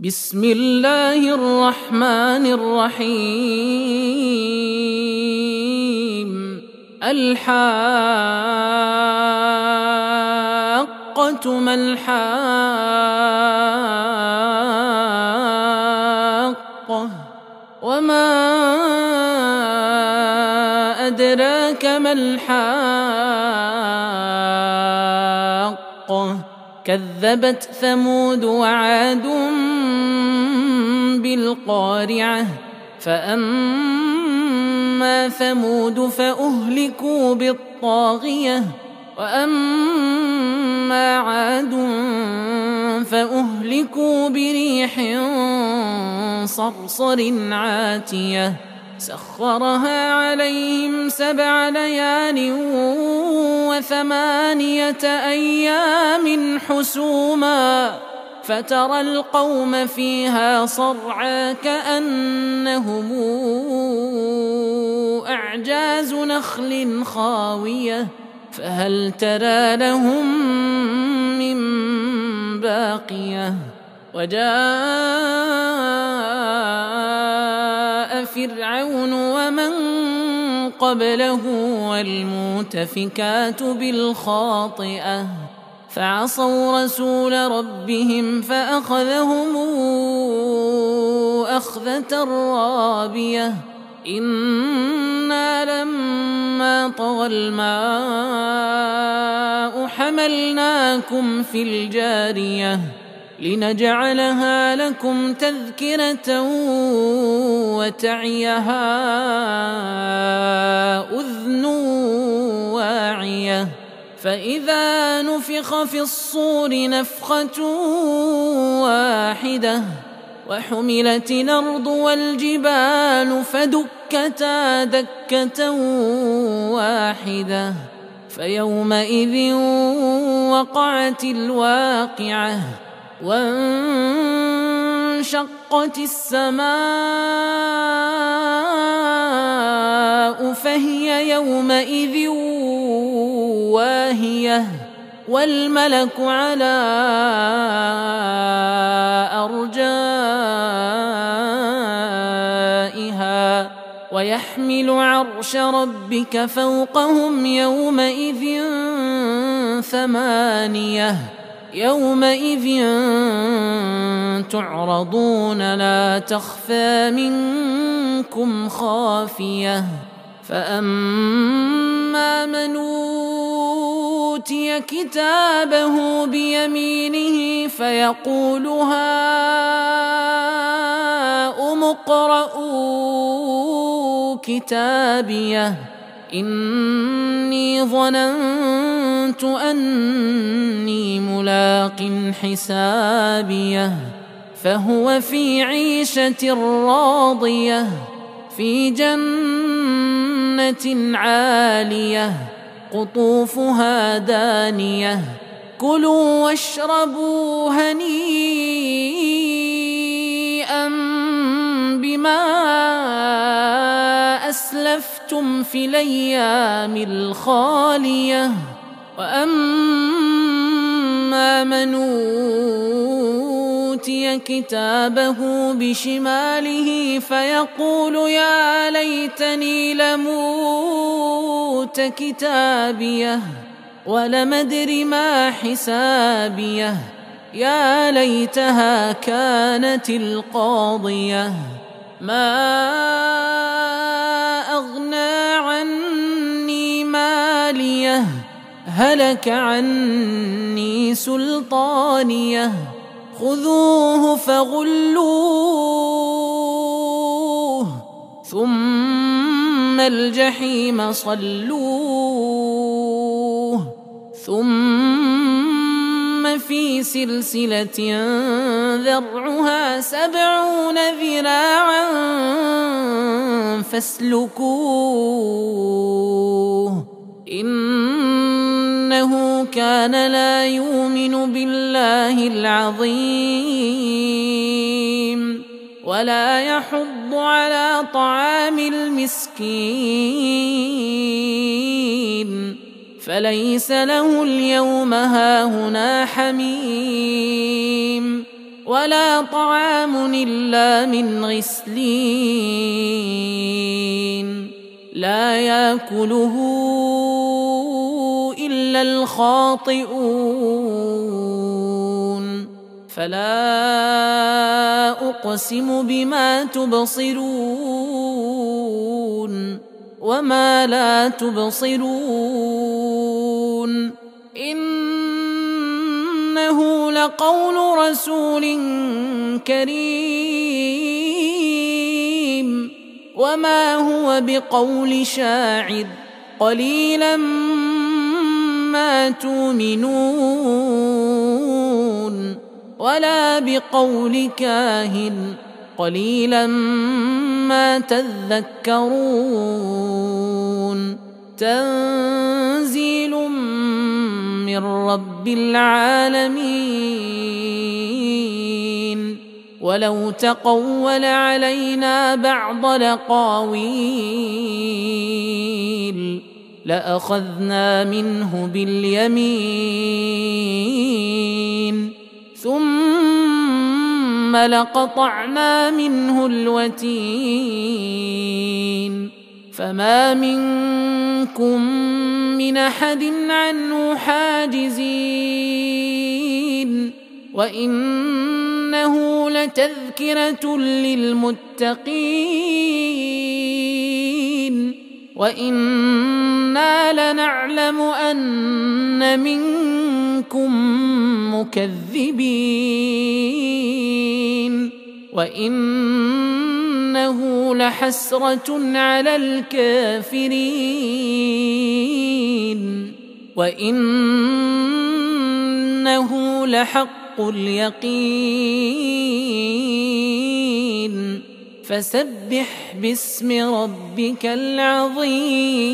بسم الله الرحمن الرحيم. الحاقة ما الحاقة وما أدراك ما الحاقة كذبت ثمود وعاد بالقارعة فأما ثمود فأهلكوا بالطاغية وأما عاد فأهلكوا بريح صرصر عاتية سخرها عليهم 7 ليال و8 أيام حسوما فترى القوم فيها صرعى كأنهم أعجاز نخل خاوية فهل ترى لهم من باقية. وجاء فرعون ومن قبله والمؤتفكات بالخاطئة فعصوا رسول ربهم فأخذهم أخذة رابية إنا لما طغى الماء حملناكم في الجارية لنجعلها لكم تذكرة وتعيها أذن واعية فإذا نفخ في الصور نفخة واحدة وحملت الأرض والجبال فدكتا دكة واحدة فيومئذ وقعت الواقعة وانشقت السماء فهي يومئذ واهية والملك على أرجائها ويحمل عرش ربك فوقهم يومئذ 8 يومئذ تعرضون لا تخفى منكم خافية فأما من أوتي كتابه بيمينه فيقول هاؤم اقرءوا كتابيه إني ظننت أني ملاق حسابيه فهو في عيشة راضية في جنة عالية قطوفها دانية كلوا واشربوا هنيئا بما أسلفتم في الأيام الخالية وأما من أوتي كتابه بشماله فيقول يا ليتني لموت كتابيه ولم أدر ما حسابيه يا ليتها كانت القاضية ما أغنى عني ماليه هلك عني سلطانيه خذوه فغلوه ثم الجحيم صلوه ثم في سلسلة ذرعها 70 ذراعا فاسلكوه إنه كان لا يؤمن بالله العظيم ولا يحض على طعام المسكين فليس له اليوم هاهنا حميم ولا طعام إلا من غسلين لا يأكله إلا الخاطئون فلا أقسم بما تبصرون وما لا تبصرون إنه لقول رسول كريم وما هو بقول شاعر قليلا ما تؤمنون ولا بقول كاهن قليلا ما تذكرون تنزيل من رب العالمين ولو تقول علينا بعض الأقاويل لأخذنا منه باليمين ثم لقطعنا منه الوتين فما منكم من أحد عنه حاجزين وإنه لتذكرة للمتقين وإنا لنعلم أن منكم مكذبين وإنه لحسرة على الكافرين وإنه لحق اليقين فسبح باسم ربك العظيم.